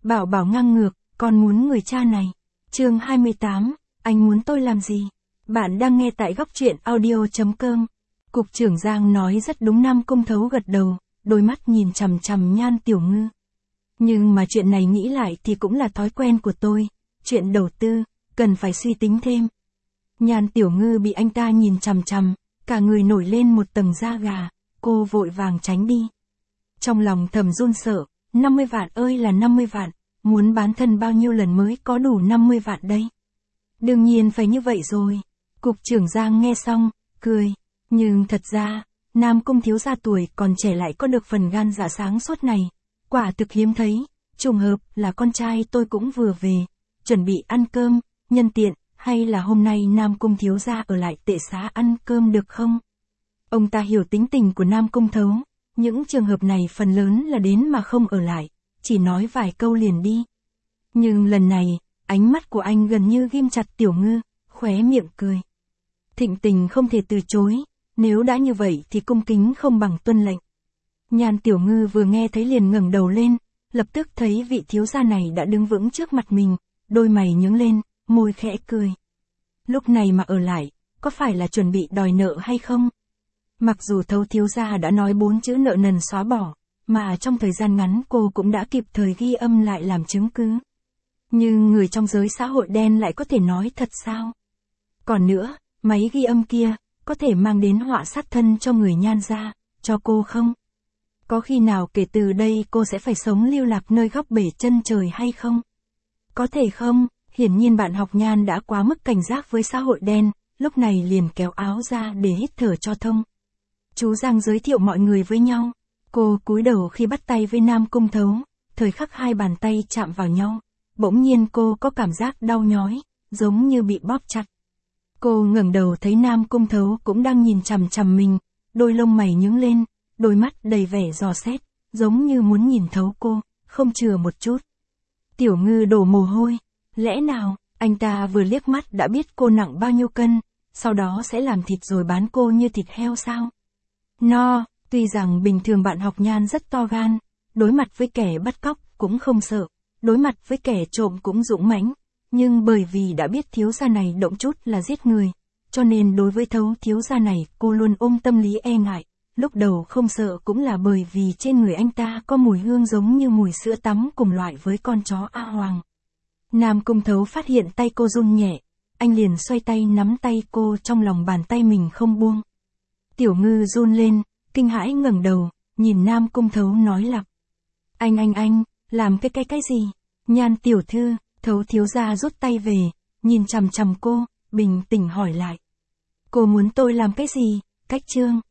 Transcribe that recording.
Bảo bảo ngang ngược, con muốn người cha này. Chương 28, anh muốn tôi làm gì? Bạn đang nghe tại góc truyện audio.com. Cục trưởng Giang nói rất đúng. Nam Cung Thấu gật đầu, đôi mắt nhìn chằm chằm Nhan Tiểu Ngư. Nhưng mà chuyện này nghĩ lại thì cũng là thói quen của tôi, chuyện đầu tư, cần phải suy tính thêm. Nhan Tiểu Ngư bị anh ta nhìn chằm chằm, cả người nổi lên một tầng da gà, cô vội vàng tránh đi. Trong lòng thầm run sợ, 50 vạn ơi là 50 vạn, muốn bán thân bao nhiêu lần mới có đủ 50 vạn đây? Đương nhiên phải như vậy rồi. Cục trưởng Giang nghe xong, cười. Nhưng thật ra, Nam Cung thiếu gia tuổi còn trẻ lại có được phần gan dạ sáng suốt này. Quả thực hiếm thấy, trùng hợp là con trai tôi cũng vừa về, chuẩn bị ăn cơm, nhân tiện, hay là hôm nay Nam Cung thiếu gia ở lại tệ xá ăn cơm được không? Ông ta hiểu tính tình của Nam Cung Thấu, những trường hợp này phần lớn là đến mà không ở lại, chỉ nói vài câu liền đi. Nhưng lần này, ánh mắt của anh gần như ghim chặt Tiểu Ngư, khóe miệng cười. Thịnh tình không thể từ chối, nếu đã như vậy thì cung kính không bằng tuân lệnh. Nhan Tiểu Ngư vừa nghe thấy liền ngẩng đầu lên, lập tức thấy vị thiếu gia này đã đứng vững trước mặt mình, đôi mày nhướng lên, môi khẽ cười. Lúc này mà ở lại, có phải là chuẩn bị đòi nợ hay không? Mặc dù Thấu thiếu gia đã nói 4 chữ nợ nần xóa bỏ, mà trong thời gian ngắn cô cũng đã kịp thời ghi âm lại làm chứng cứ. Nhưng người trong giới xã hội đen lại có thể nói thật sao? Còn nữa, máy ghi âm kia, có thể mang đến họa sát thân cho người Nhan gia, cho cô không? Có khi nào kể từ đây cô sẽ phải sống lưu lạc nơi góc bể chân trời hay không? Có thể không? Hiển nhiên bạn học Nhan đã quá mức cảnh giác với xã hội đen, lúc này liền kéo áo ra để hít thở cho thông. Chú Giang giới thiệu mọi người với nhau. Cô cúi đầu khi bắt tay với Nam Cung Thấu, thời khắc hai bàn tay chạm vào nhau. Bỗng nhiên cô có cảm giác đau nhói, giống như bị bóp chặt. Cô ngẩng đầu thấy Nam Cung Thấu cũng đang nhìn chằm chằm mình, đôi lông mày nhướng lên, đôi mắt đầy vẻ dò xét, giống như muốn nhìn thấu cô, không chừa một chút. Tiểu Ngư đổ mồ hôi, lẽ nào, anh ta vừa liếc mắt đã biết cô nặng bao nhiêu cân, sau đó sẽ làm thịt rồi bán cô như thịt heo sao? No, tuy rằng bình thường bạn học Nhan rất to gan, đối mặt với kẻ bắt cóc cũng không sợ, đối mặt với kẻ trộm cũng dũng mãnh, nhưng bởi vì đã biết thiếu gia này động chút là giết người, cho nên đối với Thấu thiếu gia này cô luôn ôm tâm lý e ngại. Lúc đầu không sợ cũng là bởi vì trên người anh ta có mùi hương giống như mùi sữa tắm cùng loại với con chó A Hoàng. Nam Cung Thấu phát hiện tay cô run nhẹ, anh liền xoay tay nắm tay cô trong lòng bàn tay mình không buông. Tiểu Ngư run lên, kinh hãi ngẩng đầu, nhìn Nam Cung Thấu nói lặp. Anh, làm cái gì? Nhan tiểu thư, Thấu thiếu gia rút tay về, nhìn chằm chằm cô, bình tĩnh hỏi lại. Cô muốn tôi làm cái gì? Cách trương.